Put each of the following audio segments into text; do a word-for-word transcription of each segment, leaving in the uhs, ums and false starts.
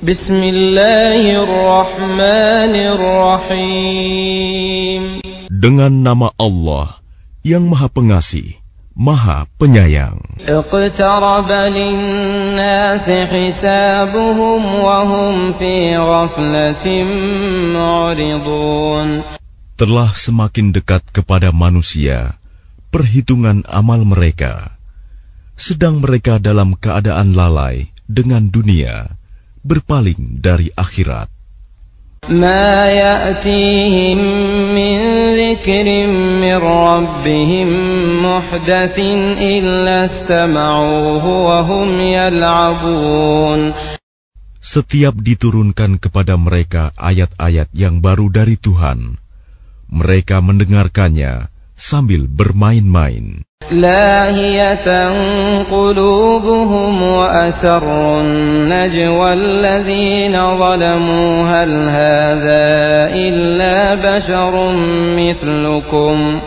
Bismillahirrahmanirrahim. Dengan nama Allah yang Maha Pengasih, Maha Penyayang. Iqtaraba lin-nasi hisabuhum wa hum fi ghaflatin mu'ridun. Telah semakin dekat kepada manusia perhitungan amal mereka, sedang mereka dalam keadaan lalai dengan dunia, berpaling dari akhirat. Ma ya'tihim min dzikrin min rabbihim muhdatsin illa istama'uhu wa hum yal'abun. Setiap diturunkan kepada mereka ayat-ayat yang baru dari Tuhan, mereka mendengarkannya sambil bermain-main. Lahiyatan qulubuhum wa asarrun najwa alladhina zalamu hal hadha illa basharun mithlukum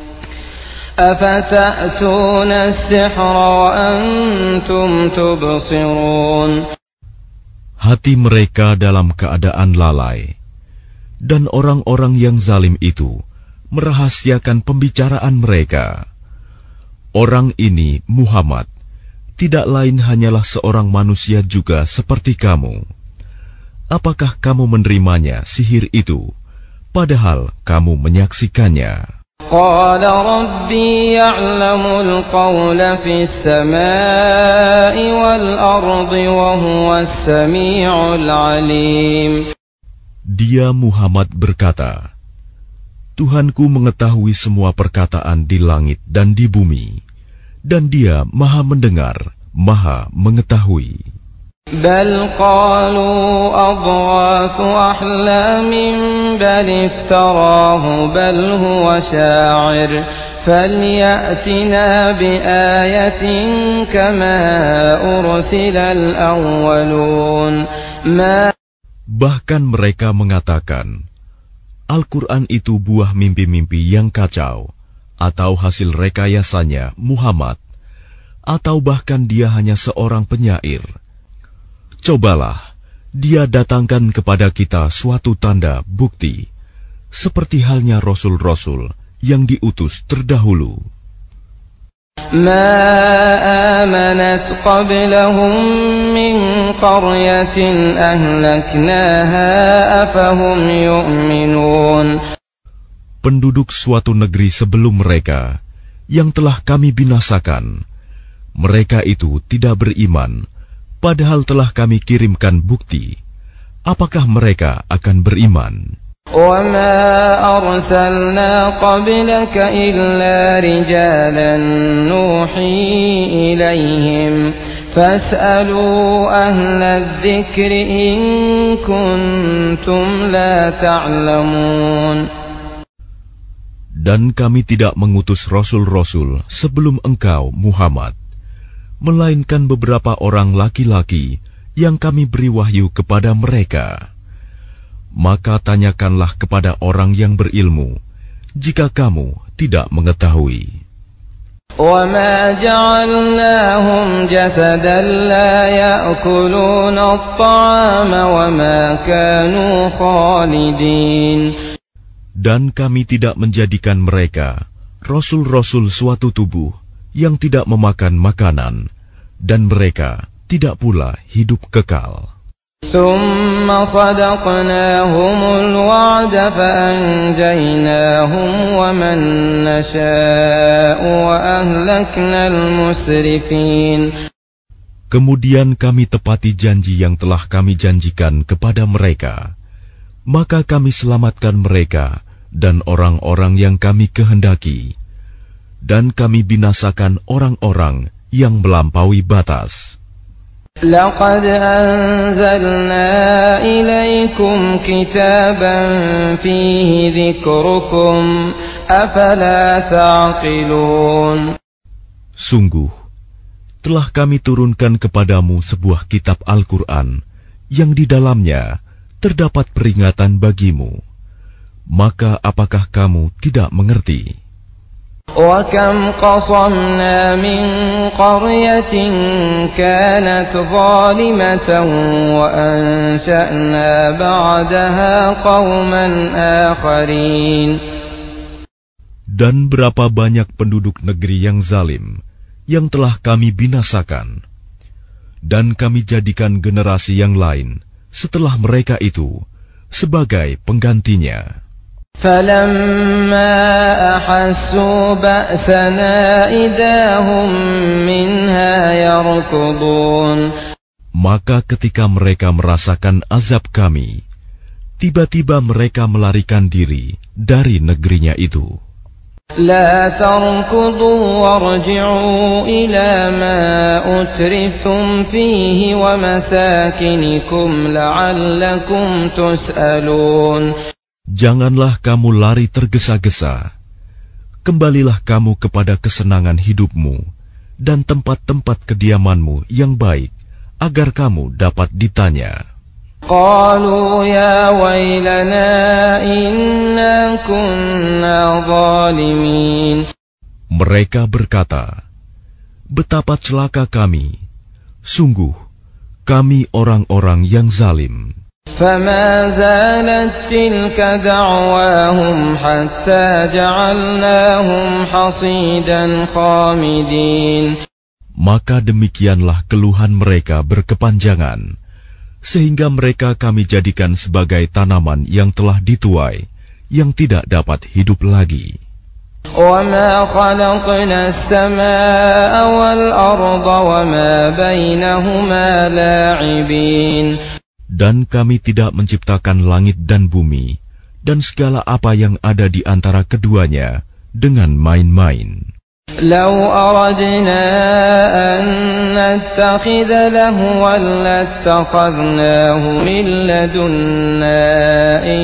afata'tuna as-sihra wa antum tubsirun. Hati mereka dalam keadaan lalai, dan orang-orang yang zalim itu merahasiakan pembicaraan mereka. Orang ini, Muhammad, tidak lain hanyalah seorang manusia juga seperti kamu. Apakah kamu menerimanya sihir itu, padahal kamu menyaksikannya? Qala Rabbi ya'lamul qawla fis samai wal ardi wa huwas sami'ul alim. Dia Muhammad berkata, Tuhanku mengetahui semua perkataan di langit dan di bumi, dan Dia Maha mendengar, Maha mengetahui. Bal qalu adghathu ahlamin bal iftarahu bal huwa sya'ir falyatina biayatin kama ursilal awwalun. Bahkan mereka mengatakan, Al-Quran itu buah mimpi-mimpi yang kacau, atau hasil rekayasanya Muhammad, atau bahkan dia hanya seorang penyair. Cobalah, dia datangkan kepada kita suatu tanda bukti, seperti halnya Rasul-Rasul yang diutus terdahulu. Ma amanat qablahum min qaryatin ahlaknaha afahum yu'minun. Penduduk suatu negeri sebelum mereka yang telah kami binasakan, mereka itu tidak beriman, padahal telah kami kirimkan bukti. Apakah mereka akan beriman? وَمَا أَرْسَلْنَا قَبْلَكَ إِلَّا رِجَالًا نُوحِي إِلَيْهِمْ فَاسْأَلُوا أَهْلَ الذِّكْرِ إِن كُنتُمْ لَا تَعْلَمُونَ. Dan kami tidak mengutus rasul-rasul sebelum engkau, Muhammad, melainkan beberapa orang laki-laki yang kami beri wahyu kepada mereka. Maka tanyakanlah kepada orang yang berilmu, jika kamu tidak mengetahui. وَمَا جَعَلْنَاهُمْ جَسَدًا لَا يَأْكُلُونَ الطَّعَامَ وَمَا كَانُوا خَالِدِينَ. Dan kami tidak menjadikan mereka rasul-rasul suatu tubuh yang tidak memakan makanan, dan mereka tidak pula hidup kekal. ثُمَّ صَدَقْنَاهُمُ الْوَعْدَ فَأَنْجَيْنَاهُمْ وَمَنْ نَشَاءُ وَأَهْلَكْنَا الْمُسْرِفِينَ. Kemudian kami tepati janji yang telah kami janjikan kepada mereka, maka kami selamatkan mereka dan orang-orang yang kami kehendaki, dan kami binasakan orang-orang yang melampaui batas. لقد أنزلنا إليكم كتابا فيه ذكركم أفلا تعقلون. Sungguh, telah kami turunkan kepadamu sebuah kitab Al-Quran yang di dalamnya terdapat peringatan bagimu. Maka apakah kamu tidak mengerti? وَكَمْ قَصَمْنَا مِنْ قَرْيَةٍ كَانَتْ ظَالِمَةً وَأَنْشَأْنَا بَعْدَهَا قَوْمًا آخَرِينَ. Dan berapa banyak penduduk negeri yang zalim yang telah kami binasakan, dan kami jadikan generasi yang lain setelah mereka itu sebagai penggantinya. فَلَمَّا أَحَسُّوا بَأْسَنَا إِذَا هُمْ مِنْهَا يَرْكُضُونَ. Maka ketika mereka merasakan azab kami, tiba-tiba mereka melarikan diri dari negerinya itu. لا تركضوا وارجعوا إلى ما أترفتم فيه ومساكنكم لعلكم تسألون. Janganlah kamu lari tergesa-gesa. Kembalilah kamu kepada kesenangan hidupmu dan tempat-tempat kediamanmu yang baik, agar kamu dapat ditanya. قالوا يا ويلنا إنا كنا ظالمين. Mereka berkata, betapa celaka kami, sungguh kami orang-orang yang zalim. فما زالت تلك دعواهم حتى جعلناهم حصيدا خامدين. Maka demikianlah keluhan mereka berkepanjangan, sehingga mereka kami jadikan sebagai tanaman yang telah dituai, yang tidak dapat hidup lagi. وَمَا خَلَقْنَا السَّمَاءَ وَالْأَرْضَ وَمَا بَيْنَهُمَا لَاعِبِينَ. Dan kami tidak menciptakan langit dan bumi, dan segala apa yang ada di antara keduanya dengan main-main. لو أردنا أن نتخذ لهوا لاتخذناه من لدنا إن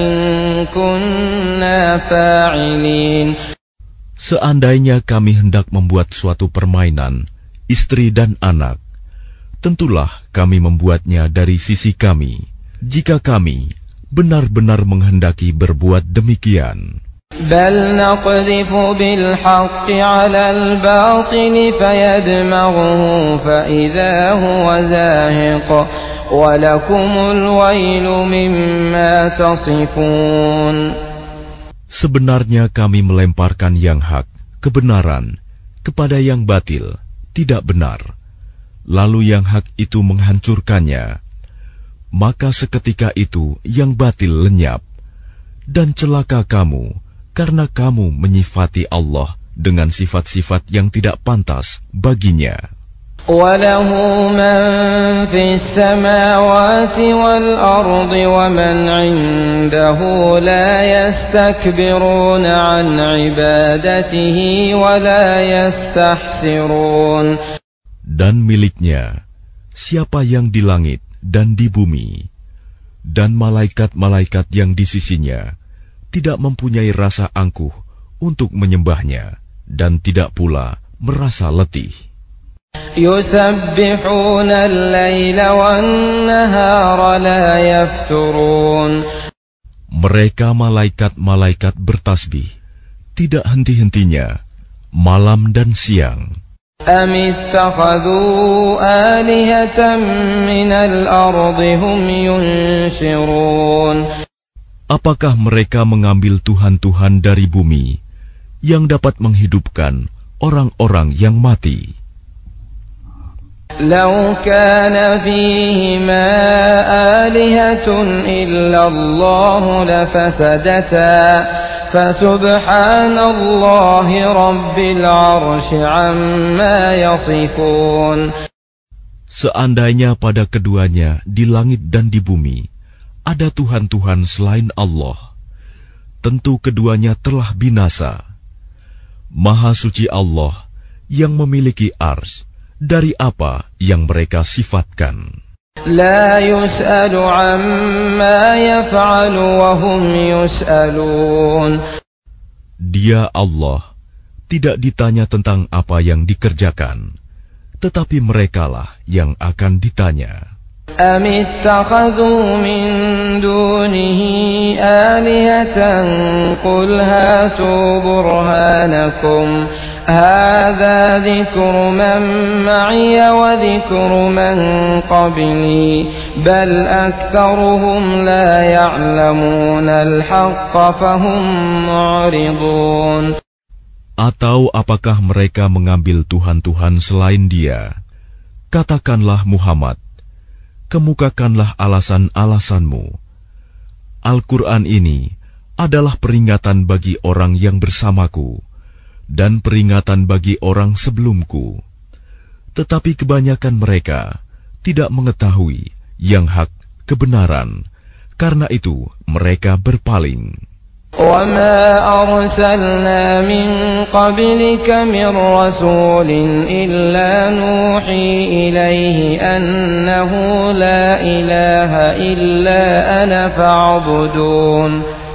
كنا فاعلين. Seandainya kami hendak membuat suatu permainan, istri dan anak, tentulah kami membuatnya dari sisi kami, jika kami benar-benar menghendaki berbuat demikian. بل نقذف بالحق على الباطل فيدمغه فإذا هو زاهق ولكم الويل مما تصفون. Sebenarnya kami melemparkan yang hak, kebenaran, kepada yang batil, tidak benar. Lalu yang hak itu menghancurkannya. Maka seketika itu yang batil lenyap. Dan celaka kamu, karena kamu menyifati Allah dengan sifat-sifat yang tidak pantas baginya. وَلَهُ مَنْ فِي السَّمَاوَاتِ وَالْأَرْضِ وَمَنْ عِنْدَهُ لَا يَسْتَكْبِرُونَ عَنْ عِبَادَتِهِ وَلَا يَسْتَحْسِرُونَ. Dan miliknya, siapa yang di langit dan di bumi, dan malaikat-malaikat yang di sisinya, tidak mempunyai rasa angkuh untuk menyembahnya, dan tidak pula merasa letih. يُسَبِّحُونَ اللَّيْلَ وَالنَّهَارَ لَا يَفْتُرُونَ. Mereka malaikat-malaikat bertasbih, tidak henti-hentinya, malam dan siang. أَمِ اتَّخَذُوا آلِهَةً مِّنَ الْأَرْضِ هُمْ يُنشِرُونَ. Apakah mereka mengambil tuhan-tuhan dari bumi yang dapat menghidupkan orang-orang yang mati? لَوْ كَانَ فِيهِمَا آلِهَةٌ إِلَّا اللَّهُ لَفَسَدَتَا فَسُبْحَانَ اللَّهِ رَبِّ الْعَرْشِ عَمَّا يَصِفُونَ. Seandainya pada keduanya di langit dan di bumi ada Tuhan-Tuhan selain Allah, tentu keduanya telah binasa. Maha suci Allah yang memiliki ars dari apa yang mereka sifatkan. La yus'alu amma yaf'alu wa hum yus'alun. Dia Allah tidak ditanya tentang apa yang dikerjakan, tetapi merekalah yang akan ditanya. أم اتخذوا من دونه آلهة قل هاتوا برهانكم هذا ذكر من معي وذكر من قبلي بل أكثرهم لا يعلمون الحق فهم معرضون. Atau apakah mereka mengambil Tuhan-Tuhan selain Dia? Katakanlah Muhammad, kemukakanlah alasan-alasanmu. Al-Quran ini adalah peringatan bagi orang yang bersamaku dan peringatan bagi orang sebelumku. Tetapi kebanyakan mereka tidak mengetahui yang hak kebenaran, karena itu mereka berpaling. وَمَا أَرْسَلْنَا مِن قَبْلِكَ مِن رَّسُولٍ إِلَّا نُوحِي إِلَيْهِ أَنَّهُ لَا إِلَٰهَ إِلَّا أَنَا فَاعْبُدُونِ.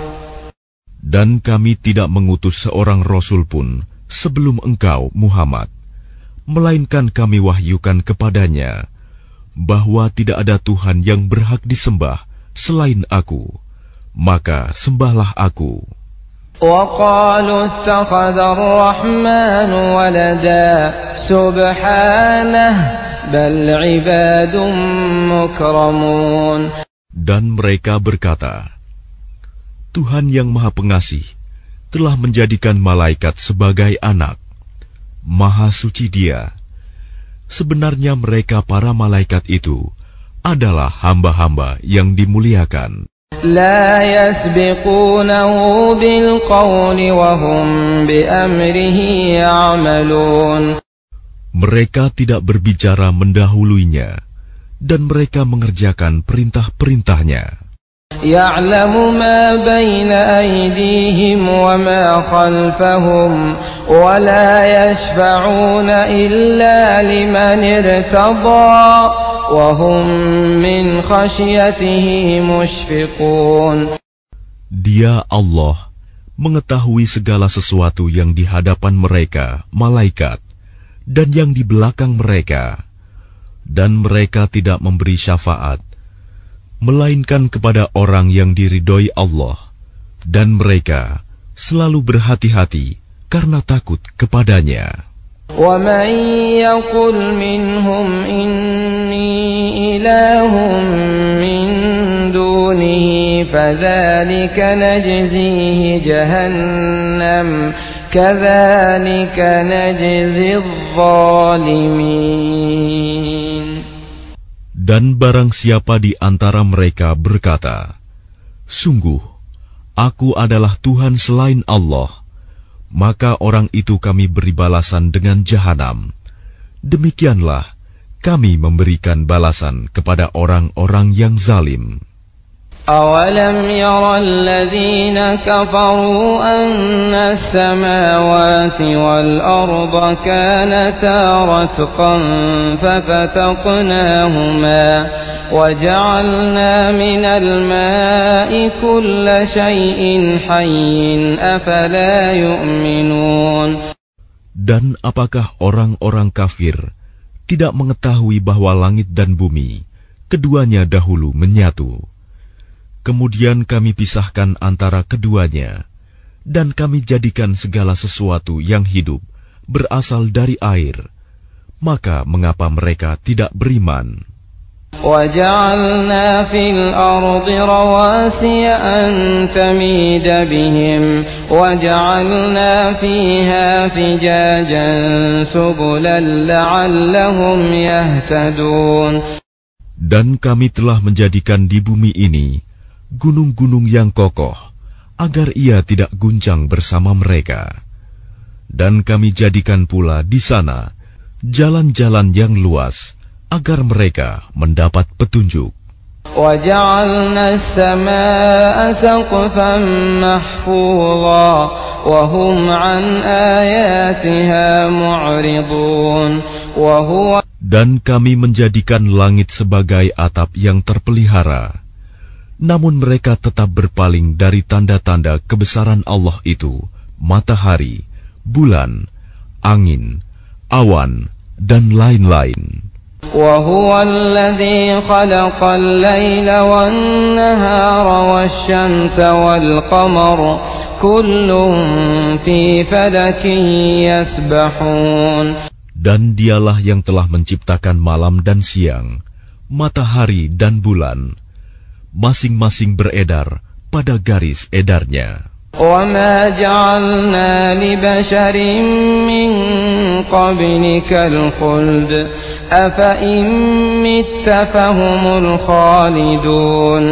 Dan kami tidak mengutus seorang rasul pun sebelum engkau, Muhammad, melainkan kami wahyukan kepadanya bahwa tidak ada Tuhan yang berhak disembah selain Aku, maka sembahlah Aku. وَقَالُوا اتَّخَذَ الرَّحْمَنُ وَلَدًا سُبْحَانَهُ بَلْ عِبَادٌ مُكْرَمُونَ. Dan mereka berkata, Tuhan yang Maha Pengasih telah menjadikan malaikat sebagai anak. Maha suci Dia. Sebenarnya mereka para malaikat itu adalah hamba-hamba yang dimuliakan. لا يسبقونه بالقول وهم بأمره يعملون. Mereka tidak berbicara mendahuluinya, dan mereka mengerjakan perintah-perintahnya. يعلم ما بين أيديهم وما خلفهم ولا يشفعون إلا لمن ارتضى وهم من خشيته مشفقون. Dia Allah mengetahui segala sesuatu yang di hadapan mereka, malaikat, dan yang di belakang mereka, dan mereka tidak memberi syafaat melainkan kepada orang yang diridhoi Allah, dan mereka selalu berhati-hati karena takut kepadanya. وَمَن يَقُلْ مِنْهُمْ إِنِّي إِلَٰهٌ مِّن دُونِهِ فَذَلِكَ نَجْزِيهِ جَهَنَّمَ كَذَلِكَ نَجْزِي الظَّالِمِينَ. Dan barang siapa di antara mereka berkata, Sungguh, Aku adalah Tuhan selain Allah, maka orang itu kami beri balasan dengan jahanam. Demikianlah kami memberikan balasan kepada orang-orang yang zalim. أَوَلَمْ يَرَ الَّذِينَ كَفَرُوا أَنَّ السَّمَاوَاتِ وَالْأَرْضَ كَانَتَا رَتْقًا فَفَتَقْنَاهُمَا وَجَعَلْنَا مِنَ الْمَاءِ كُلَّ شَيْءٍ حَيٍّ أَفَلَا يُؤْمِنُونَ. Dan apakah orang-orang kafir tidak mengetahui bahwa langit dan bumi keduanya dahulu menyatu? Kemudian kami pisahkan antara keduanya, dan kami jadikan segala sesuatu yang hidup berasal dari air. Maka mengapa mereka tidak beriman? وَجَعَلْنَا فِي الْأَرْضِ رَوَاسِيَ أَن تَمِيدَ بِهِمْ وَجَعَلْنَا فِيهَا فِجَاجًا سُبُلًا لَعَلَّهُمْ يَهْتَدُونَ. Dan kami telah menjadikan di bumi ini gunung-gunung yang kokoh, agar ia tidak guncang bersama mereka. Dan kami jadikan pula di sana jalan-jalan yang luas, agar mereka mendapat petunjuk. وَجَعَلْنَا السَّمَاءَ سَقْفًا مَحْفُوظًا وَهُمْ عَنْ آيَاتِهَا مُعْرِضُونَ وَهُوَ. Dan kami menjadikan langit sebagai atap yang terpelihara, namun mereka tetap berpaling dari tanda-tanda kebesaran Allah itu, matahari, bulan, angin, awan, dan lain-lain. وهو الذي خلق الليل والنهار والشمس والقمر كل في فلك يسبحون. Dan dialah yang telah menciptakan malam dan siang, matahari dan bulan, masing-masing beredar pada garis edarnya. وَمَا جَعَلْنَا لِبَشَرٍ مِّن قَبْلِكَ الْخُلْدَ أَفَإِن مِّتَّ فَهُمُ الْخَالِدُونَ.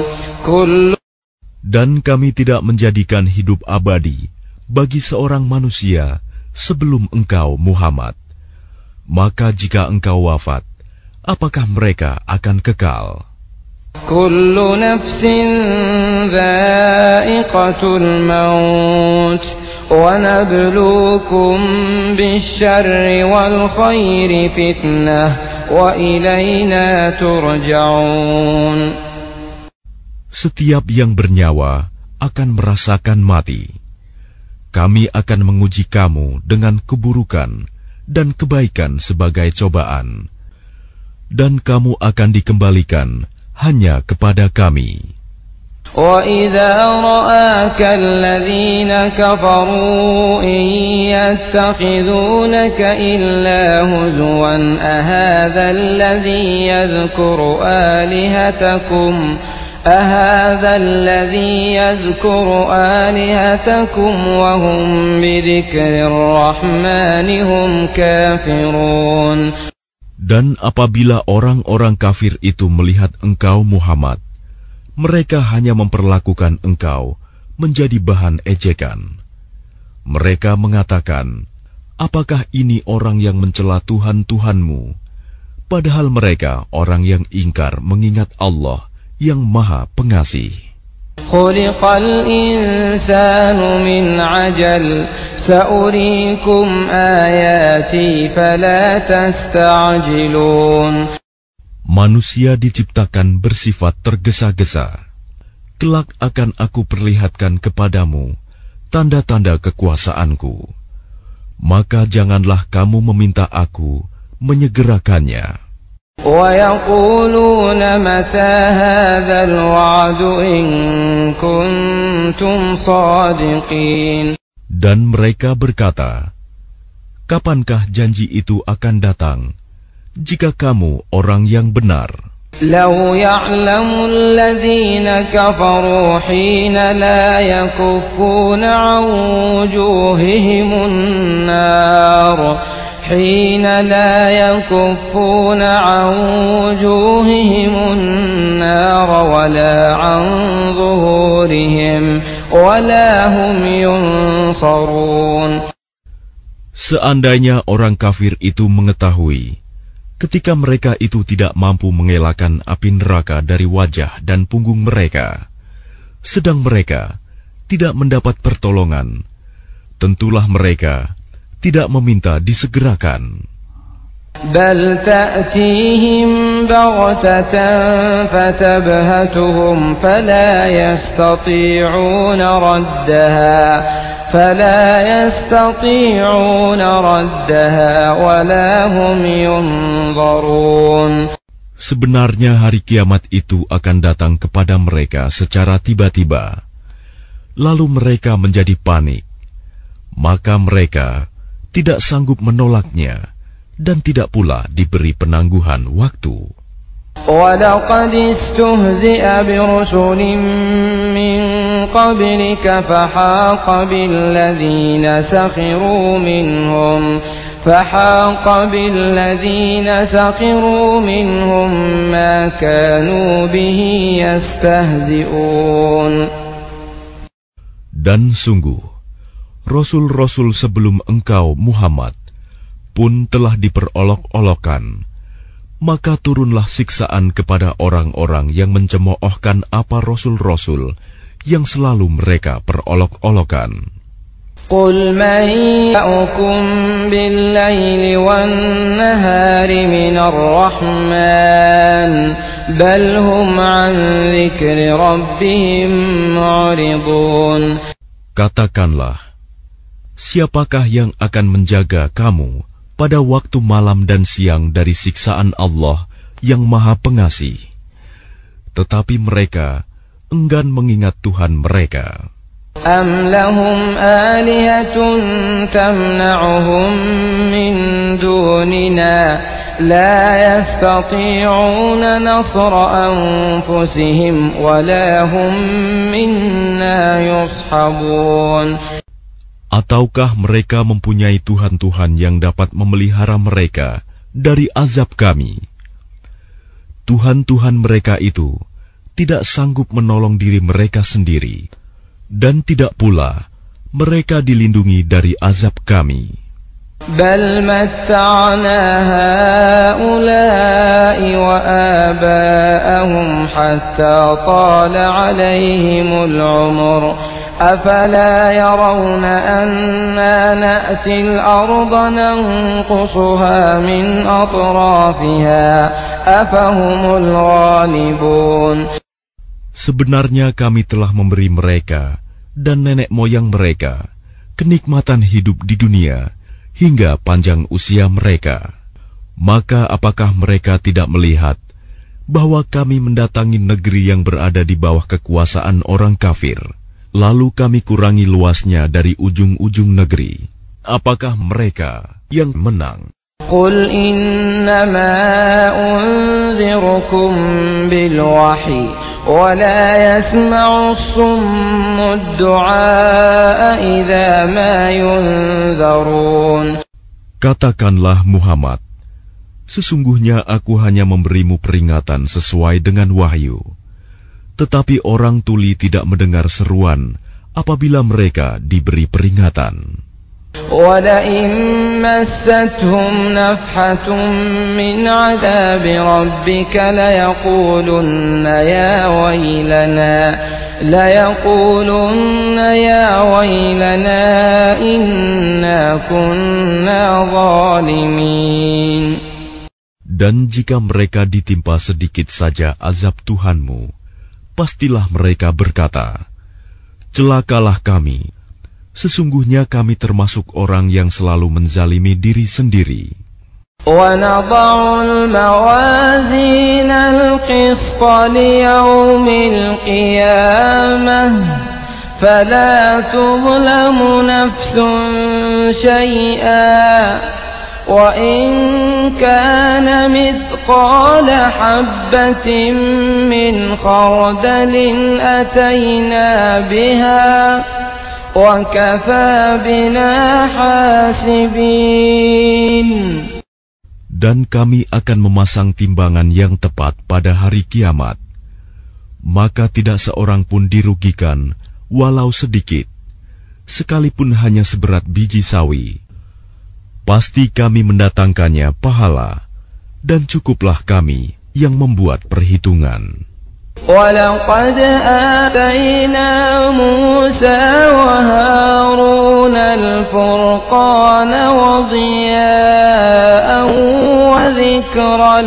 Dan kami tidak menjadikan hidup abadi bagi seorang manusia sebelum engkau, Muhammad. Maka jika engkau wafat, apakah mereka akan kekal? Kullu nafsin dha'iqatul maut wa nabluukum bisyarri wal khairi fitnah wa ilayna turja'un. Setiap yang bernyawa akan merasakan mati. Kami akan menguji kamu dengan keburukan dan kebaikan sebagai cobaan, dan kamu akan dikembalikan hanya kepada kami. وَإِذَا رَآكَ الَّذِينَ كَفَرُوا إِن يَتَّخِذُونَكَ إِلَّا هُزُوًا أَهَذَا الَّذِي يَذْكُرُ آلِهَتَكُمْ أَهَذَا الَّذِي يَذْكُرُ آلِهَتَكُمْ وَهُمْ بِذِكْرِ الرَّحْمَنِ هُمْ كَافِرُونَ. Dan apabila orang-orang kafir itu melihat engkau, Muhammad, mereka hanya memperlakukan engkau menjadi bahan ejekan. Mereka mengatakan, apakah ini orang yang mencela Tuhan-Tuhanmu? Padahal mereka orang yang ingkar mengingat Allah yang Maha Pengasih. Khuliqal insanu min ajal sa'urikum ayati fala tasta'jilun. Manusia diciptakan bersifat tergesa-gesa. Kelak akan aku perlihatkan kepadamu tanda-tanda kekuasaanku. Maka janganlah kamu meminta aku menyegerakannya. وَيَقُولُونَ مَتَى هَذَا الْوَعْدُ إِن كُنتُمْ صَادِقِينَ. Dan mereka berkata, kapankah janji itu akan datang, jika kamu orang yang benar? لَوْ يَعْلَمُ الَّذِينَ كَفَرُوا حِينَ لَا يَكُفُّونَ عَنْ وُجُوهِهِمُ النَّارَ حين لا يكفون عن وجوههم النار ولا عن ظهورهم ولا هم ينصرون. Seandainya orang kafir itu mengetahui, ketika mereka itu tidak mampu mengelakkan api neraka dari wajah dan punggung mereka, sedang mereka tidak mendapat pertolongan, tentulah mereka tidak meminta disegerakan. Bal ta'tihim baghtatan fatabhatuhum fala yastati'una raddaha fala yastati'una raddaha wala hum yunzarun. Sebenarnya hari kiamat itu akan datang kepada mereka secara tiba-tiba, lalu mereka menjadi panik, maka mereka tidak sanggup menolaknya dan tidak pula diberi penangguhan waktu. وَلَقَدِ اسْتُهْزِئَ بِرُسُلٍ مِّن قَبْلِكَ فَحَاقَ بِالَّذِينَ سَخِرُوا مِنْهُمْ فَحَاقَ بِالَّذِينَ سَخِرُوا مِنْهُمْ مَا كَانُوا بِهِ يَسْتَهْزِئُونَ. Dan sungguh Rasul-Rasul sebelum engkau, Muhammad, pun telah diperolok-olokkan. Maka turunlah siksaan kepada orang-orang yang mencemoohkan apa Rasul-Rasul yang selalu mereka perolok-olokan. Qul man ya'ukum bil-laili wan-nahari minar rahman bal hum an dzikri rabbihim mu'ridun. Katakanlah, siapakah yang akan menjaga kamu pada waktu malam dan siang dari siksaan Allah yang Maha Pengasih. Tetapi mereka enggan mengingat Tuhan mereka. Am lahum alihatun tamna'uhum min dunina la yastati'una nasra anfusihim wa la hum minna yushabun. Ataukah mereka mempunyai Tuhan-Tuhan yang dapat memelihara mereka dari azab kami? Tuhan-Tuhan mereka itu tidak sanggup menolong diri mereka sendiri, dan tidak pula mereka dilindungi dari azab kami. Bal matta'na ha'ula'i wa aba'ahum hatta tala 'alaihimul 'umr. أفلا يرون أنا نأتي الأرض ننقصها من أطرافها أفهم الغالبون. Sebenarnya kami telah memberi mereka dan nenek moyang mereka kenikmatan hidup di dunia hingga panjang usia mereka. Maka apakah mereka tidak melihat bahwa kami mendatangi negeri yang berada di bawah kekuasaan orang kafir, lalu kami kurangi luasnya dari ujung-ujung negeri? Apakah mereka yang menang? Qul innama unzirukum bil wahyi wa la yasma'u as-summu ad-du'a idza ma yunzarun. Katakanlah Muhammad, sesungguhnya aku hanya memberimu peringatan sesuai dengan wahyu. Tetapi orang tuli tidak mendengar seruan apabila mereka diberi peringatan. وَلَئِن مَّسَّتْهُمْ نَفْحَةٌ مِّنْ عَذَابِ رَبِّكَ لَيَقُولُنَّ يَا وَيْلَنَا لَيَقُولُنَّ يَا وَيْلَنَا إِنَّا كُنَّا ظَالِمِينَ. Dan jika mereka ditimpa sedikit saja azab Tuhanmu, pastilah mereka berkata, celakalah kami, sesungguhnya kami termasuk orang yang selalu menzalimi diri sendiri. وَنَضَعُ الْمَوَازِينَ الْقِسْطَ لِيَوْمِ الْقِيَامَةِ فَلَا تُظْلَمُ نَفْسٌ شَيْئًا وَإِنْ كَانَ مِثْقَالَ حَبَّةٍ مِّنْ خَرْدَلٍ أَتَيْنَا بِهَا وَكَفَى بِنَا حَاسِبِينَ. Dan kami akan memasang timbangan yang tepat pada hari kiamat, maka tidak seorang pun dirugikan walau sedikit, sekalipun hanya seberat biji sawi. Pasti kami mendatangkannya pahala, dan cukuplah kami yang membuat perhitungan. وَلَقَدْ آتَيْنَا مُوسَى وَهَارُونَ الْفُرْقَانَ وَضِيَاءً وَذِكْرًا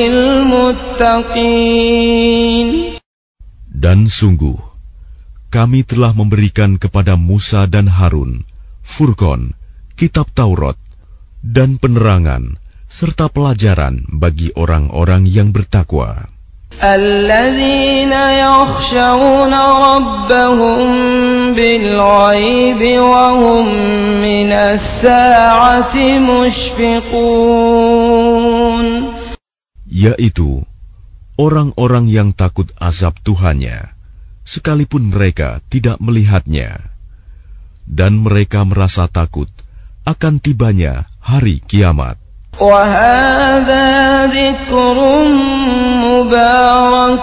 لِلْمُتَّقِينَ. Dan sungguh, kami telah memberikan kepada Musa dan Harun Furqan, kitab Taurat, dan penerangan serta pelajaran bagi orang-orang yang bertakwa. Alladzina yakhshawna rabbahum bil ghaibi wa hum minas sa'ati mushfiqun. Yaitu orang-orang yang takut azab Tuhannya, sekalipun mereka tidak melihatnya, dan mereka merasa takut akan tibanya hari kiamat. وَهَذَا ذِكْرٌ مُبَارَكٌ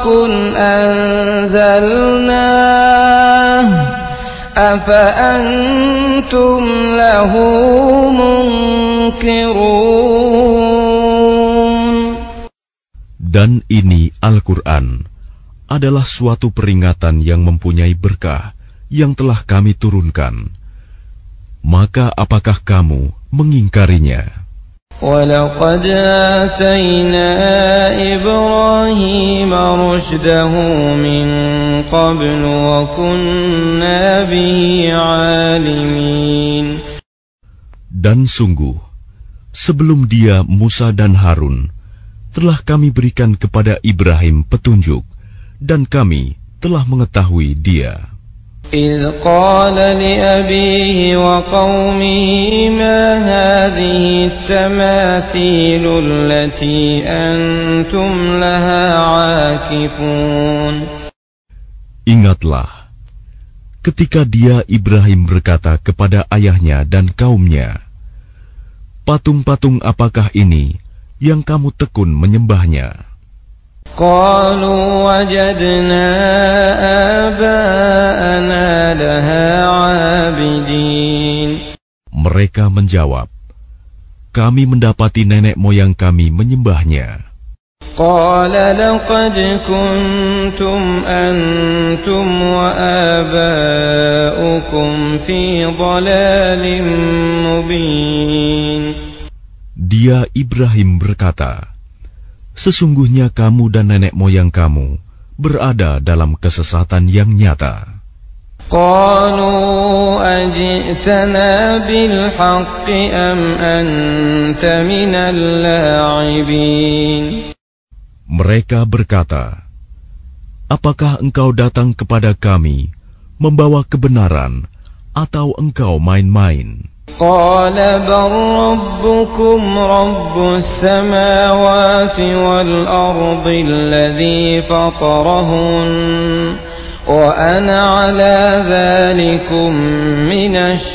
أَنزَلْنَاهُ أَفَأَنْتُمْ لَهُ مُنْكِرُونَ. Dan ini Al-Quran adalah suatu peringatan yang mempunyai berkah yang telah kami turunkan. Maka apakah kamu mengingkarinya? وَلَقَدْ آتَيْنَا إِبْرَاهِيمَ رُشْدَهُ مِنْ قَبْلُ وَكُنَّا بِهِ عَالِمِينَ. Dan sungguh, sebelum dia Musa dan Harun, telah kami berikan kepada Ibrahim petunjuk, dan kami telah mengetahui dia. إذ قال لأبيه وقومه ما هذه التماثيل التي أنتم لها عاكفون. Ingatlah, ketika dia Ibrahim berkata kepada ayahnya dan kaumnya, patung-patung apakah ini yang kamu tekun menyembahnya? قالوا وجدنا آباءنا لها عابدين. Mereka menjawab, kami mendapati nenek moyang kami menyembahnya. قال لقد كنتم أنتم وآباؤكم في ضلال مبين. Dia Ibrahim berkata, sesungguhnya kamu dan nenek moyang kamu berada dalam kesesatan yang nyata. قالوا أجئتنا بالحق أم أنت من اللاعبين. Mereka berkata, apakah engkau datang kepada kami membawa kebenaran atau engkau main-main? قال بل ربكم رب السماوات والأرض الذي فطرهن وأنا على ذلكم من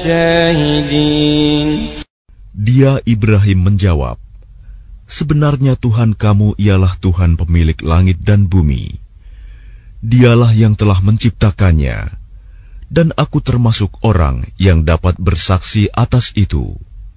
الشاهدين. Dia Ibrahim menjawab, sebenarnya Tuhan kamu ialah Tuhan pemilik langit dan bumi. Dialah yang telah menciptakannya, dan aku termasuk orang yang dapat bersaksi atas itu.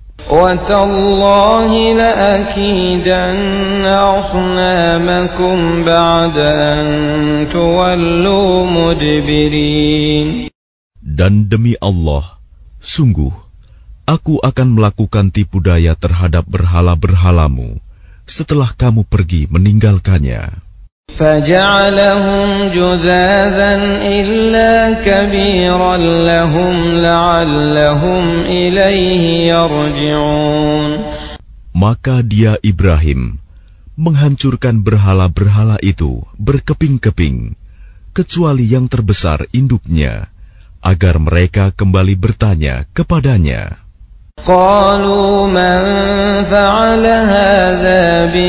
وَتَاللَّهِ لَأَكِيدَنَّ أَصْنَامَكُمْ بَعْدَ أَن تُوَلُّوا مُدْبِرِينَ. Dan demi Allah, sungguh, aku akan melakukan tipu daya terhadap berhala-berhalamu setelah kamu pergi meninggalkannya. فَجَعَلَهُمْ جُذَاذًا إِلَّا كَبِيرًا لَهُمْ لَعَلَّهُمْ إِلَيْهِ يَرْجِعُونَ. Maka dia Ibrahim menghancurkan berhala-berhala itu berkeping-keping, kecuali yang terbesar induknya, agar mereka kembali bertanya kepadanya. قالوا من فعل هذا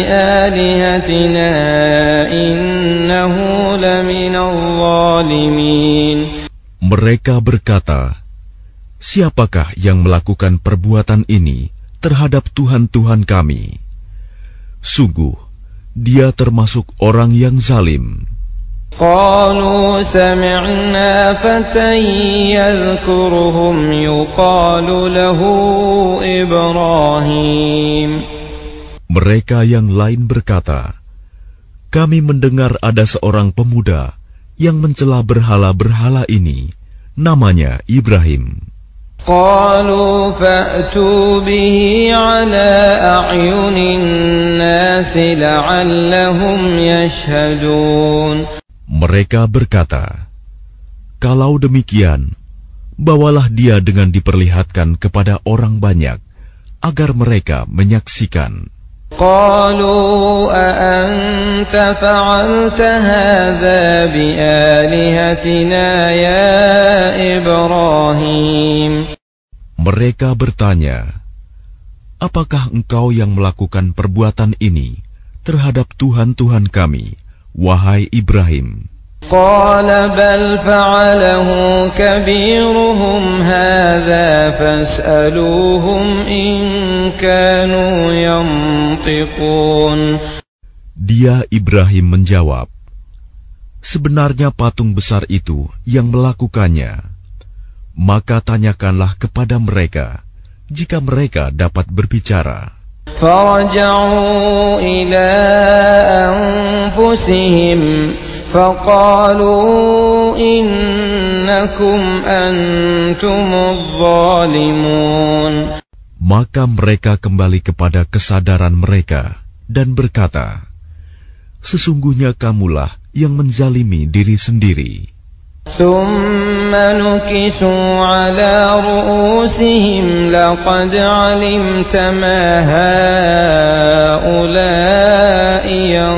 بآلهتنا إنه لمن الظالمين. Mereka berkata, siapakah yang melakukan perbuatan ini terhadap Tuhan-Tuhan kami? Sungguh, dia termasuk orang yang zalim. قالوا سمعنا فتى يذكرهم يقال له إبراهيم. Mereka yang lain berkata, kami mendengar ada seorang pemuda yang mencela berhala-berhala ini, namanya Ibrahim. قالوا فأتوا به على أعين الناس لعلهم يشهدون. Mereka berkata, kalau demikian, bawalah dia dengan diperlihatkan kepada orang banyak, agar mereka menyaksikan. قالوا أأنت فعلت هذا بآلهتنا يا إبراهيم. Mereka bertanya, apakah engkau yang melakukan perbuatan ini terhadap Tuhan-Tuhan kami, wahai Ibrahim? قال بل فعله كبيرهم هذا فاسألوهم إن كانوا ينطقون. Dia Ibrahim menjawab, sebenarnya patung besar itu yang melakukannya. Maka tanyakanlah kepada mereka jika mereka dapat berbicara. فرجعوا إلى أنفسهم فقالوا إنكم أنتم الظالمون. Maka mereka kembali kepada kesadaran mereka dan berkata, sesungguhnya kamulah yang menzalimi diri sendiri. ثم نكسوا على رؤوسهم لقد علمت ما هؤلاء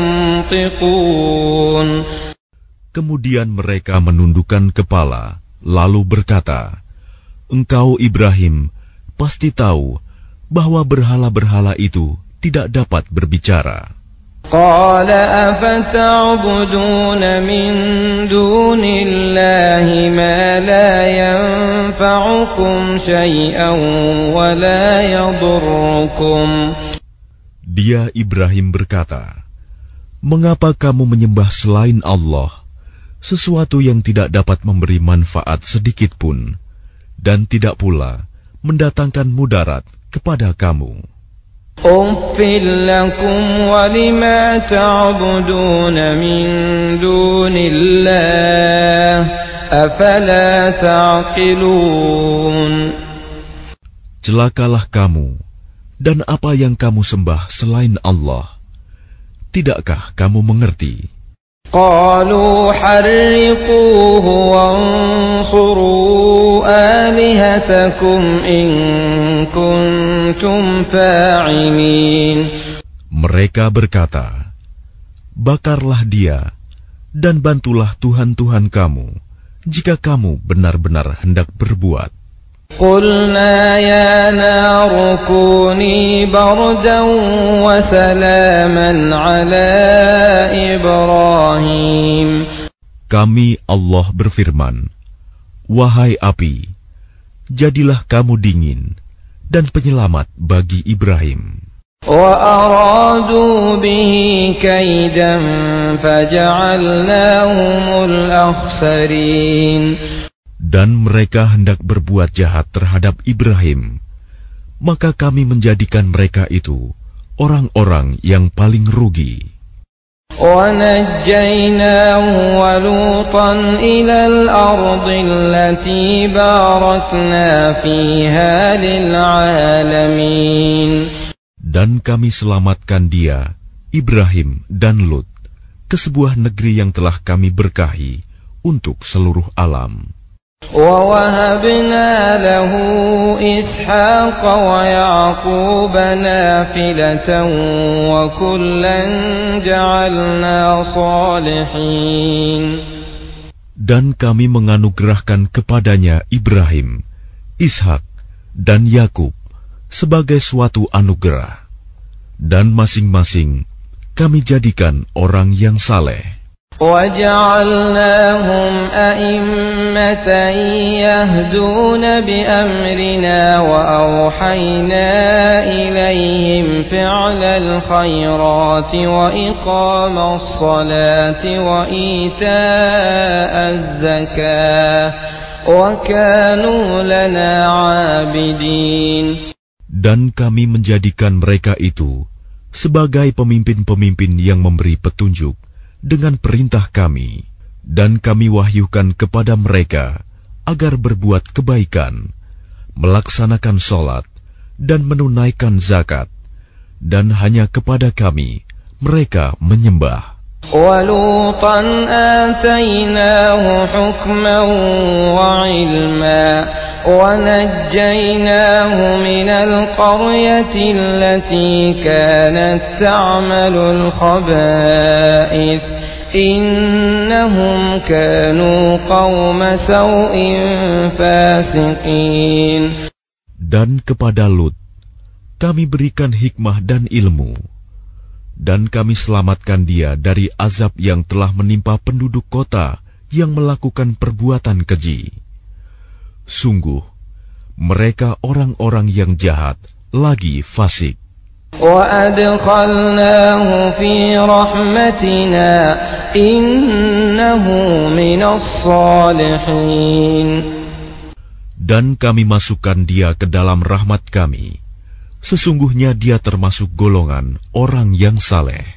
ينطقون. Kemudian mereka menundukkan kepala, lalu berkata, "Engkau Ibrahim pasti tahu bahwa berhala-berhala itu tidak dapat berbicara." قال أفتعبدون من دون الله ما لا ينفعكم شيئا ولا يضركم. Dia Ibrahim berkata, "Mengapa kamu menyembah selain Allah sesuatu yang tidak dapat memberi manfaat sedikit pun dan tidak pula mendatangkan mudarat kepada kamu?" أُفٍّ لَكُمْ وَلِمَا تَعْبُدُونَ مِن دُونِ اللَّهِ أَفَلَا تَعْقِلُونَ. Celakalah kamu dan apa yang kamu sembah selain Allah. Tidakkah kamu mengerti? قالوا حرقوه وانصروا آلهتكم إن كنتم فاعلين. Mereka berkata, "Bakarlah dia dan bantulah Tuhan-Tuhan kamu jika kamu benar-benar hendak berbuat." قلنا يا نار كوني بردا وسلاما على إبراهيم. Kami Allah berfirman, "Wahai api, jadilah kamu dingin dan penyelamat bagi Ibrahim." وأرادوا به كيدا فجعلناهم الأخسرين. Dan mereka hendak berbuat jahat terhadap Ibrahim, maka kami menjadikan mereka itu orang-orang yang paling rugi. وَنَجَّيْنَاهُ وَلُوطًا إِلَى الْأَرْضِ الَّتِي بَارَكْنَا فِيهَا لِلْعَالَمِينَ. Dan kami selamatkan dia, Ibrahim dan Lut, ke sebuah negeri yang telah kami berkahi untuk seluruh alam. وَوَهَبْنَا لَهُ إِسْحَاقَ وَيَعْقُوبَ نَافِلَةً وَكُلًّا جَعَلْنَا صَالِحِينَ. Dan kami menganugerahkan kepadanya Ibrahim, Ishak, dan Yakub sebagai suatu anugerah, dan masing-masing kami jadikan orang yang saleh. وَجَعَلْنَاهُمْ أَئِمَّةً يَهْدُونَ بِأَمْرِنَا وَأَوْحَيْنَا إِلَيْهِمْ فِعْلَ الْخَيْرَاتِ وَإِقَامَ الصَّلَاةِ وَإِيتَاءَ الزَّكَاةِ وَكَانُوا لَنَا عَابِدِينَ. Dan kami menjadikan mereka itu sebagai pemimpin-pemimpin yang memberi petunjuk dengan perintah kami, dan kami wahyukan kepada mereka agar berbuat kebaikan, melaksanakan sholat, dan menunaikan zakat, dan hanya kepada kami mereka menyembah. وَلُوطًا آتَيْنَاهُ حُكْمًا وَعِلْمًا وَنَجَّيْنَاهُ مِنَ الْقَرْيَةِ الَّتِي كَانَتْ تَعْمَلُ الْخَبَائِثَ إِنَّهُمْ كَانُوا قَوْمَ سَوْءٍ فَاسِقِينَ. Dan kepada Lut kami berikan hikmah dan ilmu, dan kami selamatkan dia dari azab yang telah menimpa penduduk kota yang melakukan perbuatan keji. Sungguh, mereka orang-orang yang jahat lagi fasik. وَأَدْخَلْنَاهُ فِي رَحْمَتِنَا إِنَّهُ مِنَ الصَّالِحِينَ. Dan kami masukkan dia ke dalam rahmat kami. Sesungguhnya dia termasuk golongan orang yang saleh.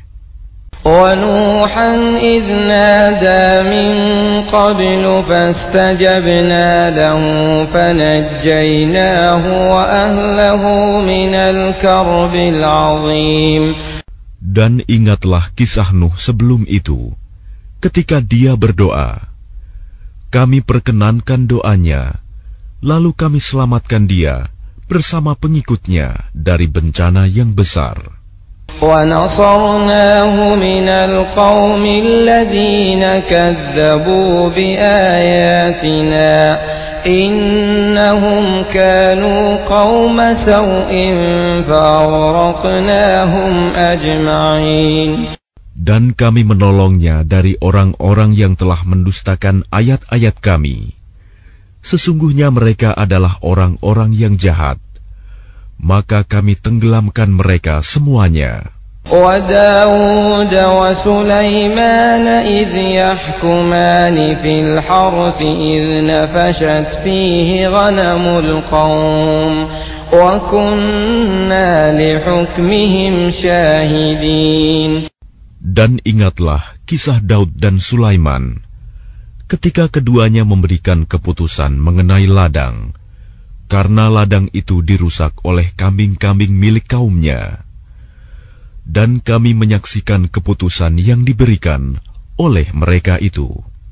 وَنُوحًا إِذْ نَادَى مِن قَبْلُ فَاسْتَجَبْنَا لَهُ فَنَجَّيْنَاهُ وَأَهْلَهُ مِنَ الْكَرْبِ الْعَظِيمِ. Dan ingatlah kisah Nuh sebelum itu, ketika dia berdoa, kami perkenankan doanya, lalu kami selamatkan dia bersama pengikutnya dari bencana yang besar. وَنَصَرْنَاهُ مِنَ الْقَوْمِ الَّذِينَ كَذَّبُوا بِآيَاتِنَا إِنَّهُمْ كَانُوا قَوْمَ سَوْءٍ فَأَغْرَقْنَاهُمْ أَجْمَعِينَ. Dan kami menolongnya dari orang-orang yang telah mendustakan ayat-ayat kami. Sesungguhnya mereka adalah orang-orang yang jahat. Maka kami tenggelamkan mereka semuanya. وَدَاوُودَ وَسُلَيْمَانَ إِذْ يَحْكُمَانِ فِي الْحَرْثِ إِذْ نَفَشَتْ فِيهِ غَنَمُ الْقَوْمِ وَكُنَّا لِحُكْمِهِمْ شَاهِدِينَ. Dan ingatlah kisah Daud dan Sulaiman ketika keduanya memberikan keputusan mengenai ladang, karena ladang itu dirusak oleh kambing-kambing milik kaumnya. Dan kami menyaksikan keputusan yang diberikan oleh mereka itu.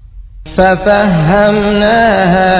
فَفَهَّمْنَاهَا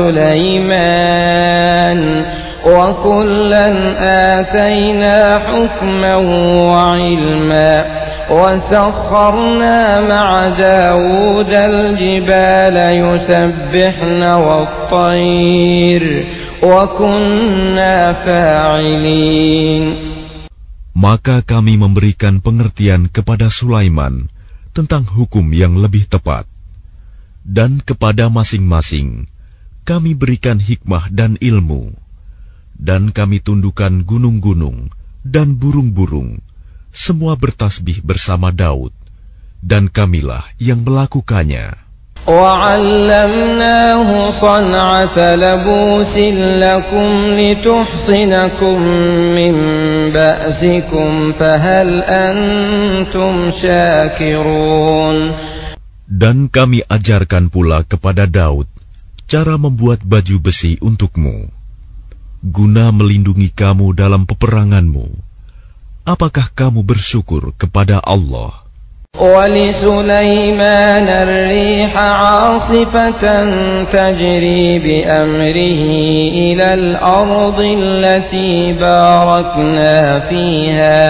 سُلَيْمَانَ وَكُلًّا آتَيْنَا حُكْمًا وَعِلْمًا وَسَخَّرْنَا مَعَ دَاوُودَ الْجِبَالَ يُسَبِّحْنَ وَالطَّيْرَ وَكُنَّا فَاعِلِينَ. Maka kami memberikan pengertian kepada Sulaiman tentang hukum yang lebih tepat. Dan kepada masing-masing kami berikan hikmah dan ilmu. Dan kami tundukkan gunung-gunung dan burung-burung, semua bertasbih bersama Daud, dan kamilah yang melakukannya. وَعَلَّمْنَاهُ صَنْعَةَ لَبُوسٍ لَكُمْ لِتُحْصِنَكُمْ مِنْ بَأْسِكُمْ فَهَلْ أَنْتُمْ شَاكِرُونَ. Dan kami ajarkan pula kepada Daud cara membuat baju besi untukmu, guna melindungi kamu dalam peperanganmu. Apakah kamu bersyukur kepada Allah? وَلِسُلَيْمَانَ الرِّيحَ عَاصِفَةً تَجْرِي بِأَمْرِهِ إِلَى الْأَرْضِ الَّتِي بَارَكْنَا فِيهَا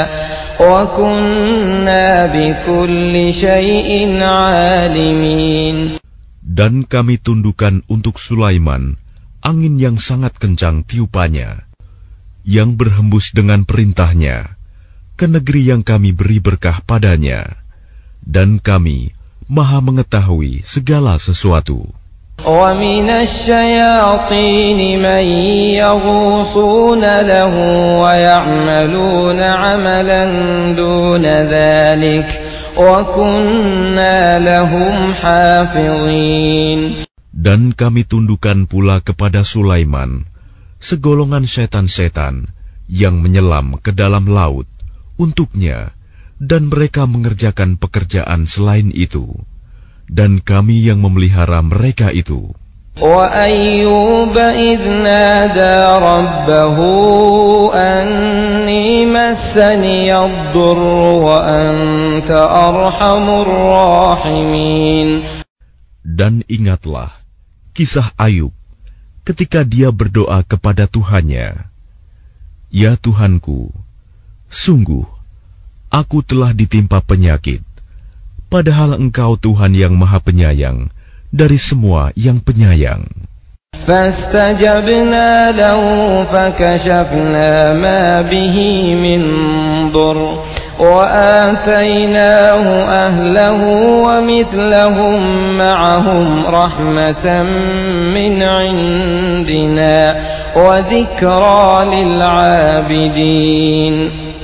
وَكُنَّا بِكُلِّ شَيْءٍ عَالِمِينَ. Dan kami tundukkan untuk Sulaiman angin yang sangat kencang tiupannya, yang berhembus dengan perintahnya ke negeri yang kami beri berkah padanya. Dan kami maha mengetahui segala sesuatu. وَمِنَ الشَّيَاطِينِ مَن يَغُوصُونَ لَهُ وَيَعْمَلُونَ عَمَلًا دُونَ ذَلِكَ وَكُنَّا لَهُمْ حَافِظِينَ. Dan kami tundukkan pula kepada Sulaiman segolongan setan-setan yang menyelam ke dalam laut untuknya, dan mereka mengerjakan pekerjaan selain itu, dan kami yang memelihara mereka itu. وَأَيُّوبَ إِذْ نَادَى رَبَّهُ أَنِّي مَسَّنِيَ الضُّرُّ وَأَنْتَ أَرْحَمُ الرَّاحِمِينَ. Dan ingatlah kisah Ayub ketika dia berdoa kepada Tuhannya, "Ya Tuhanku, sungguh aku telah ditimpa penyakit, padahal Engkau Tuhan yang Maha Penyayang dari semua yang penyayang." فَاسْتَجَبْنَا لَهُ فَكَشَفْنَا مَا بِهِ مِنْ ضُرٍّ وَآتَيْنَاهُ أَهْلَهُ وَمِثْلَهُمْ مَعَهُمْ رَحْمَةً مِنْ عِنْدِنَا وَذِكْرَى لِلْعَابِدِينَ.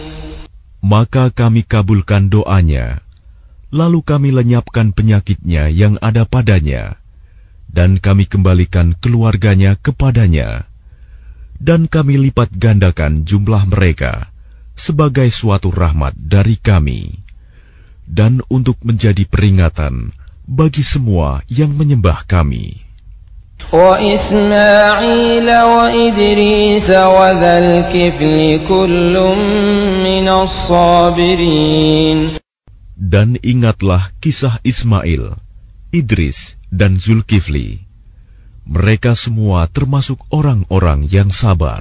Maka kami kabulkan doanya, lalu kami lenyapkan penyakitnya yang ada padanya, dan kami kembalikan keluarganya kepadanya, dan kami lipat gandakan jumlah mereka sebagai suatu rahmat dari kami, dan untuk menjadi peringatan bagi semua yang menyembah kami. وَإِسْمَاعِيلَ وَإِدْرِيسَ وَذَا الْكِفْلِ كُلٌّ مِّنَ الصَّابِرِينَ. Dan ingatlah kisah Ismail, Idris, dan Zulkifli. Mereka semua termasuk orang-orang yang sabar.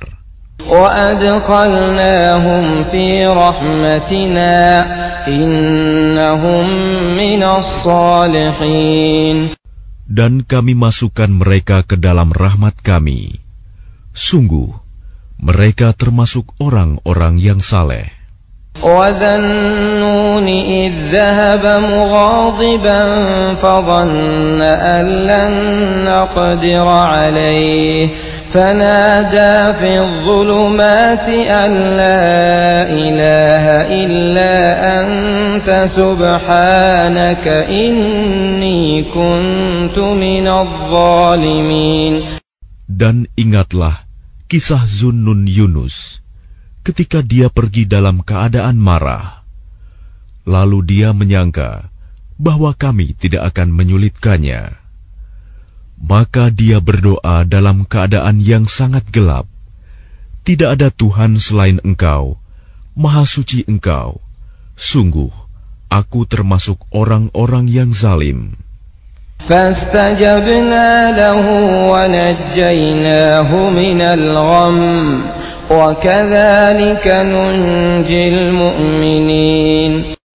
وَأَدْخَلْنَاهُمْ فِي رَحْمَتِنَا إِنَّهُمْ مِنَ الصَّالِحِينَ. Dan kami masukkan mereka ke dalam rahmat kami. Sungguh, mereka termasuk orang-orang yang saleh. وَذَا النُّونِ إِذْ ذَهَبَ مُغَاضِبًا فَظَنَّ أَن لَّن نَّقْدِرَ عَلَيْهِ فَنَادَى فِي الظُّلُمَاتِ أَن لَّا إِلَٰهَ إِلَّا أَنتَ سُبْحَانَكَ إِنِّي كُنتُ مِنَ الظَّالِمِينَ. Dan ingatlah kisah Zunnun Yunus ketika dia pergi dalam keadaan marah. Lalu dia menyangka bahwa kami tidak akan menyulitkannya. Maka dia berdoa dalam keadaan yang sangat gelap. Tidak ada Tuhan selain Engkau, Maha Suci Engkau. Sungguh, aku termasuk orang-orang yang zalim. فَاسْتَجَبْنَا لَهُ وَنَجَّيْنَاهُ مِنَ الْغَمِّ وَكَذَلِكَ نُنْجِي الْمُؤْمِنِينَ.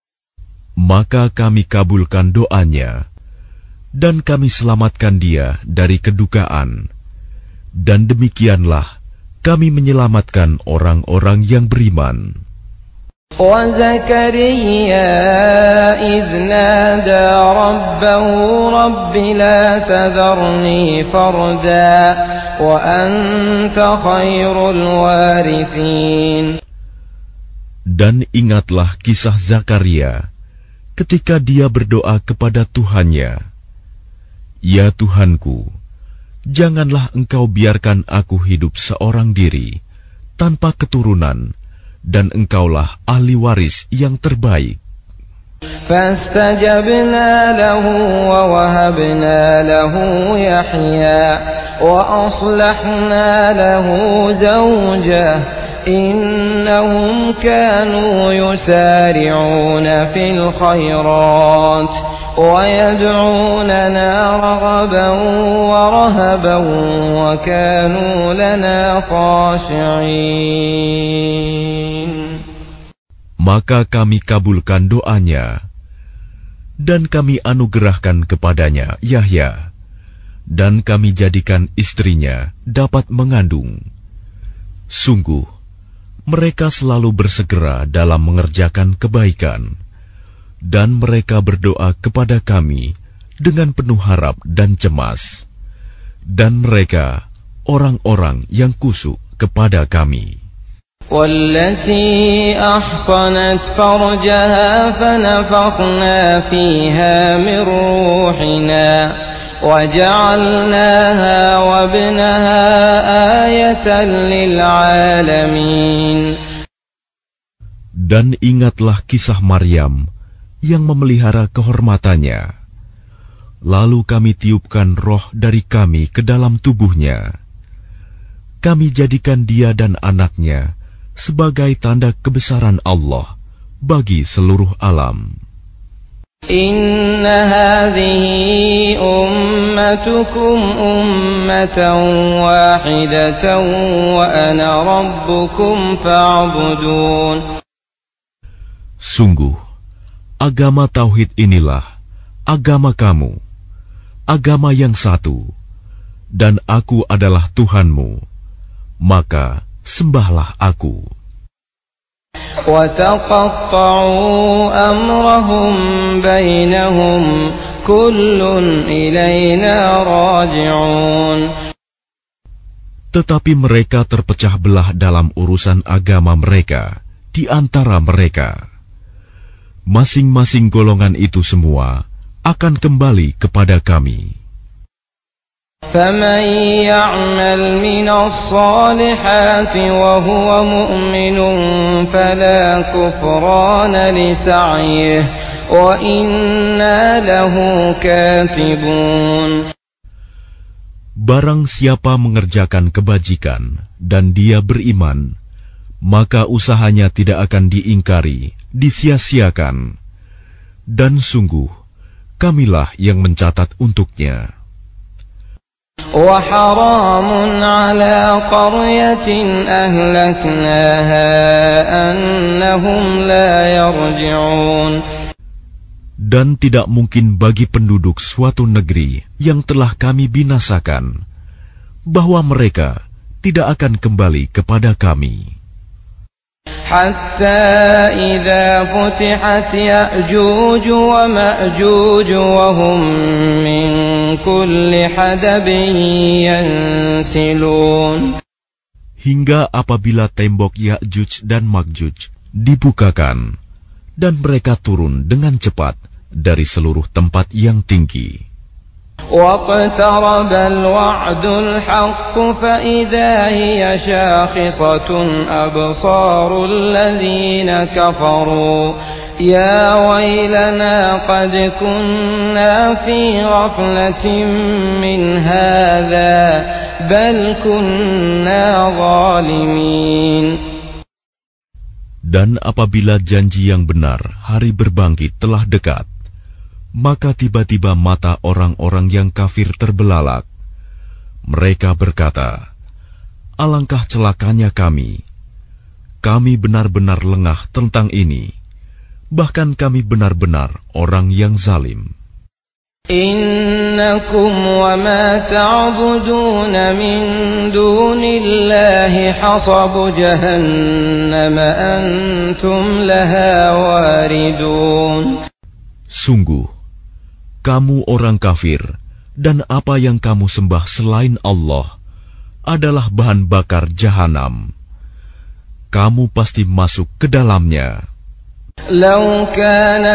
Maka kami kabulkan doanya, dan kami selamatkan dia dari kedukaan. Dan demikianlah kami menyelamatkan orang-orang yang beriman. وَزَكَرِيَّا إِذْ نَادَى رَبَّهُ رَبِّ لَا تَذَرْنِي فَرْدًا وَأَنْتَ خَيْرُ الْوَارِثِينَ. Dan ingatlah kisah Zakaria ketika dia berdoa kepada Tuhannya, "Ya Tuhanku, janganlah Engkau biarkan aku hidup seorang diri tanpa keturunan, dan Engkaulah ahli waris yang terbaik." فَاسْتَجَبْنَا لَهُ وَوَهَبْنَا لَهُ يَحْيَى وَأَصْلَحْنَا لَهُ زَوْجَهُ إِنَّهُمْ كَانُوا يُسَارِعُونَ فِي الْخَيْرَاتِ وَيَدْعُونَنَا رَغَبًا وَرَهَبًا وَكَانُوا لَنَا خَاشِعِينَ. Maka kami kabulkan doanya, dan kami anugerahkan kepadanya Yahya, dan kami jadikan istrinya dapat mengandung. Sungguh, mereka selalu bersegera dalam mengerjakan kebaikan, dan mereka berdoa kepada kami dengan penuh harap dan cemas. Dan mereka orang-orang yang kusuk kepada kami. وَالَّتِي أَحْصَنَتْ فَرْجَهَا فَنَفَخْنَا فِيهَا مِنْ رُوحِنَا وَجَعَلْنَاهَا وَابْنَهَا آيَةً لِلْعَالَمِينَ. Dan ingatlah kisah Maryam yang memelihara kehormatannya. Lalu kami tiupkan roh dari kami ke dalam tubuhnya. Kami jadikan dia dan anaknya sebagai tanda kebesaran Allah bagi seluruh alam. Inna hadhihi ummatukum ummatan wahidatan wa ana rabbukum fa'budun. Sungguh, agama tauhid inilah agama kamu, agama yang satu, dan aku adalah Tuhanmu, maka sembahlah aku. وَتَقَطَّعُوا أَمْرَهُمْ بَيْنَهُمْ كُلٌّ إِلَيْنَا رَاجِعُونَ. Tetapi mereka terpecah belah dalam urusan agama mereka di antara mereka. Masing-masing golongan itu semua akan kembali kepada kami. فَمَنْ يَعْمَلْ مِنَ الصَّالِحَاتِ وَهُوَ مُؤْمِنٌ فَلَا كُفْرَانَ لِسَعْيِهِ وَإِنَّا لَهُ كَاتِبُونَ. Barang siapa mengerjakan kebajikan dan dia beriman, maka usahanya tidak akan diingkari, disia-siakan. Dan sungguh, kamilah yang mencatat untuknya. وحرام على قرية أهلكناها أنهم لا يرجعون. Dan tidak mungkin bagi penduduk suatu negeri yang telah kami binasakan, bahwa mereka tidak akan kembali kepada kami. حتى إذا فتحت يأجوج ومأجوج وهم من كل حدب ينسلون. Hingga apabila tembok Ya'juj dan Ma'juj dibukakan, dan mereka turun dengan cepat dari seluruh tempat yang tinggi. واقترب الوعد الحق فإذا هي شاخصة أبصار الذين كفروا يا ويلنا قد كنا في غفلة من هذا بل كنا ظالمين. Dan apabila janji yang benar hari berbangkit telah dekat, maka tiba-tiba mata orang-orang yang kafir terbelalak. Mereka berkata, alangkah celakanya kami. Kami benar-benar lengah tentang ini. Bahkan kami benar-benar orang yang zalim. Innakum wa ma ta'budun min dunillahi hasabu jahannam antum laha waridun. Sungguh, kamu orang kafir, dan apa yang kamu sembah selain Allah adalah bahan bakar jahanam. Kamu pasti masuk ke dalamnya. Lau kana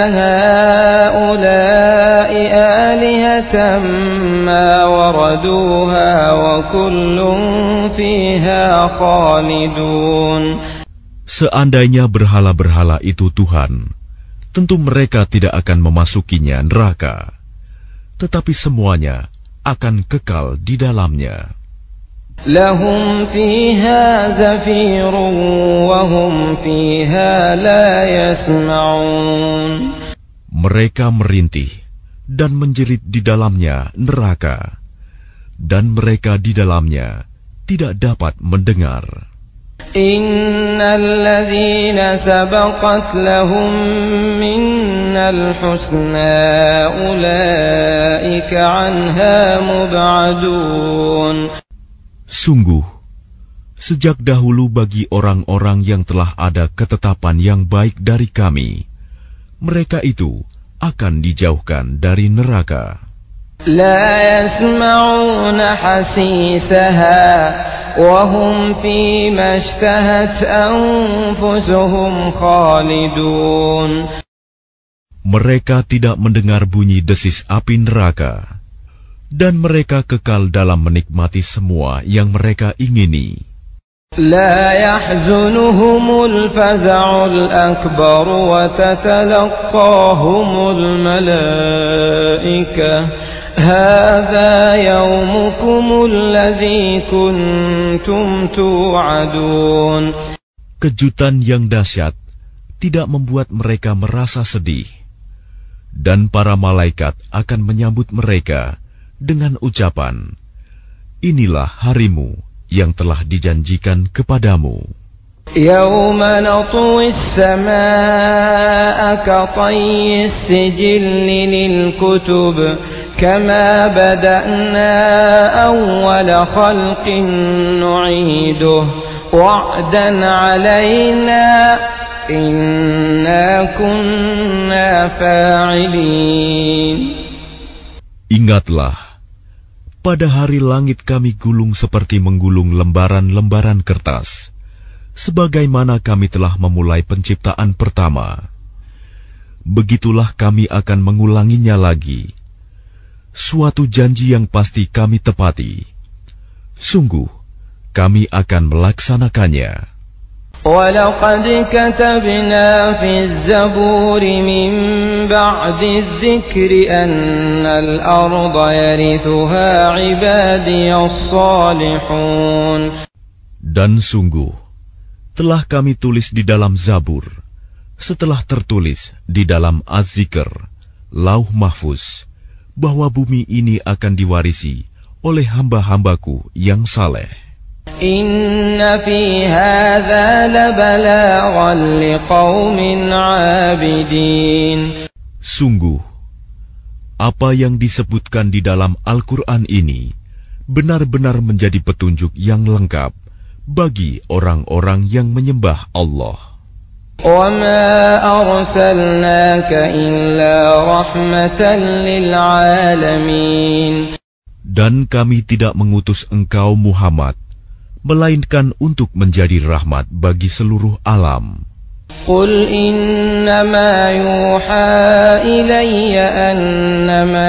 haula'i alihatan ma waraduha wa kullun fiha khalidun. Seandainya berhala-berhala itu Tuhan, tentu mereka tidak akan memasukinya neraka, tetapi semuanya akan kekal di dalamnya. Lahum fiha zafirun wa hum fiha la yasma'un. Mereka merintih dan menjerit di dalamnya neraka, dan mereka di dalamnya tidak dapat mendengar. Innal ladzina sabaqat lahum minnal husna ulaika anha mub'adun. Sungguh, sejak dahulu bagi orang-orang yang telah ada ketetapan yang baik dari kami, mereka itu akan dijauhkan dari neraka. La yasma'una hasisaha وهم فيما اشتهت أنفسهم خالدون. Mereka tidak mendengar bunyi desis api neraka, dan mereka kekal dalam menikmati semua yang mereka ingini. لا يحزنهم الفزع الأكبر وتتلقاهم الملائكة هذا يومكم الذي كنتم توعدون. Kejutan yang dahsyat tidak membuat mereka merasa sedih, dan para malaikat akan menyambut mereka dengan ucapan, inilah harimu yang telah dijanjikan kepadamu. يوم نطوي السماء كطي السجل للكتب كما بدأنا أول خلق نعيده وعدا علينا إنا كنا فاعلين. Ingatlah, pada hari langit kami gulung seperti menggulung lembaran-lembaran kertas, sebagaimana kami telah memulai penciptaan pertama. Begitulah kami akan mengulanginya lagi. Suatu janji yang pasti kami tepati. Sungguh, kami akan melaksanakannya. وَلَقَدْ كَتَبْنَا فِي الزَّبُورِ مِنْ بَعْدِ الذِّكْرِ أَنَّ الْأَرْضَ يَرِثُهَا عِبَادِيَ الصَّالِحُونَ. Dan sungguh, telah kami tulis di dalam Zabur, setelah tertulis di dalam Az-Zikr, Lauh Mahfuz, bahwa bumi ini akan diwarisi oleh hamba-hambaku yang saleh. Inna fi hadza labalaghan liqaumin 'abidin. Sungguh, apa yang disebutkan di dalam Al-Quran ini benar-benar menjadi petunjuk yang lengkap bagi orang-orang yang menyembah Allah. وَمَا أَرْسَلْنَاكَ إِلَّا رَحْمَةً لِلْعَالَمِينَ. Dan kami tidak mengutus engkau Muhammad, melainkan untuk menjadi rahmat bagi seluruh alam. قُلْ إِنَّمَا يُوحَى إِلَيَّ أَنَّمَا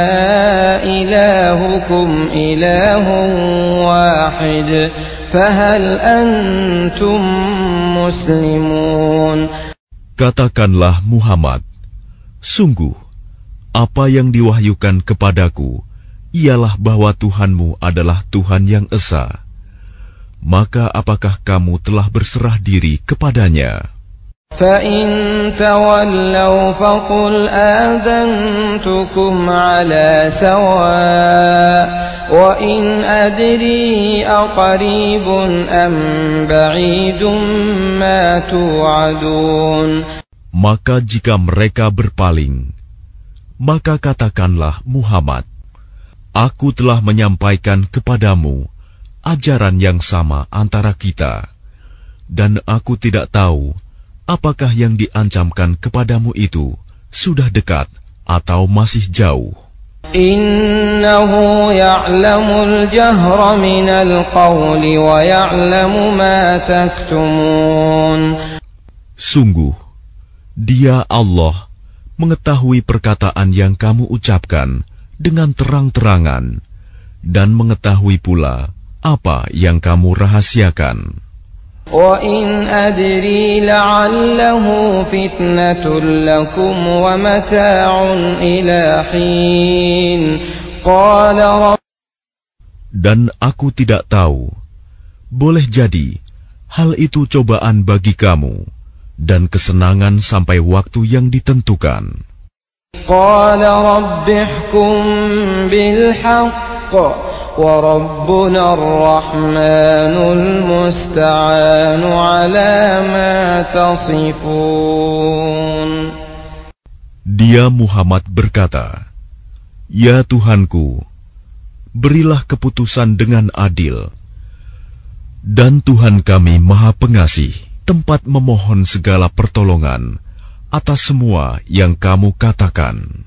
إِلَٰهُكُمْ إِلَٰهٌ وَاحِدٌ فَهَلْ أَنْتُمْ مُسْلِمُونَ. Katakanlah Muhammad, sungguh, apa yang diwahyukan kepadaku ialah bahwa Tuhanmu adalah Tuhan yang esa. Maka apakah kamu telah berserah diri kepadanya? فَإِن تَوَلَّوْا فَقُلْ آذَنْتُكُمْ عَلَى سَوَاءٍ وَإِنْ أَدْرِي أَقَرِيبٌ أَمْ بَعِيدٌ مَا تُوعَدُونَ. Maka jika mereka berpaling, maka katakanlah Muhammad, aku telah menyampaikan kepadamu ajaran yang sama antara kita, dan aku tidak tahu apakah yang diancamkan kepadamu itu sudah dekat atau masih jauh. Innahu ya'lamul jahra minal qawli wa ya'lamu ma taktumun. Sungguh, Dia Allah mengetahui perkataan yang kamu ucapkan dengan terang-terangan dan mengetahui pula apa yang kamu rahasiakan. وَإِنْ أَدْرِي لَعَلَّهُ فِتْنَةٌ لَكُمْ وَمَتَاعٌ إِلَى حِينٍ قَالَ رَبِّ. Dan aku tidak tahu, boleh jadi hal itu cobaan bagi kamu dan kesenangan sampai waktu yang ditentukan. قَالَ رَبِّ احْكُم بِالْحَقِّ وَرَبُّنَا الرَّحْمَنُ الْمُسْتَعَانُ عَلَى مَا تَصِفُونَ. Dia Muhammad berkata, Ya Tuhanku, berilah keputusan dengan adil. Dan Tuhan kami Maha Pengasih, tempat memohon segala pertolongan atas semua yang kamu katakan.